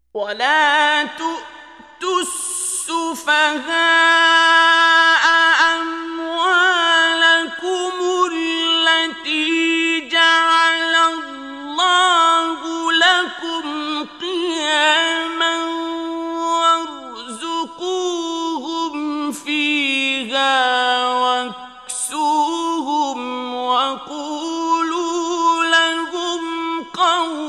ولا تؤتوا السفهاء أموالكم التي جعل الله لكم قياما وارزقوهم فيها واكسوهم وقولوا لهم قولا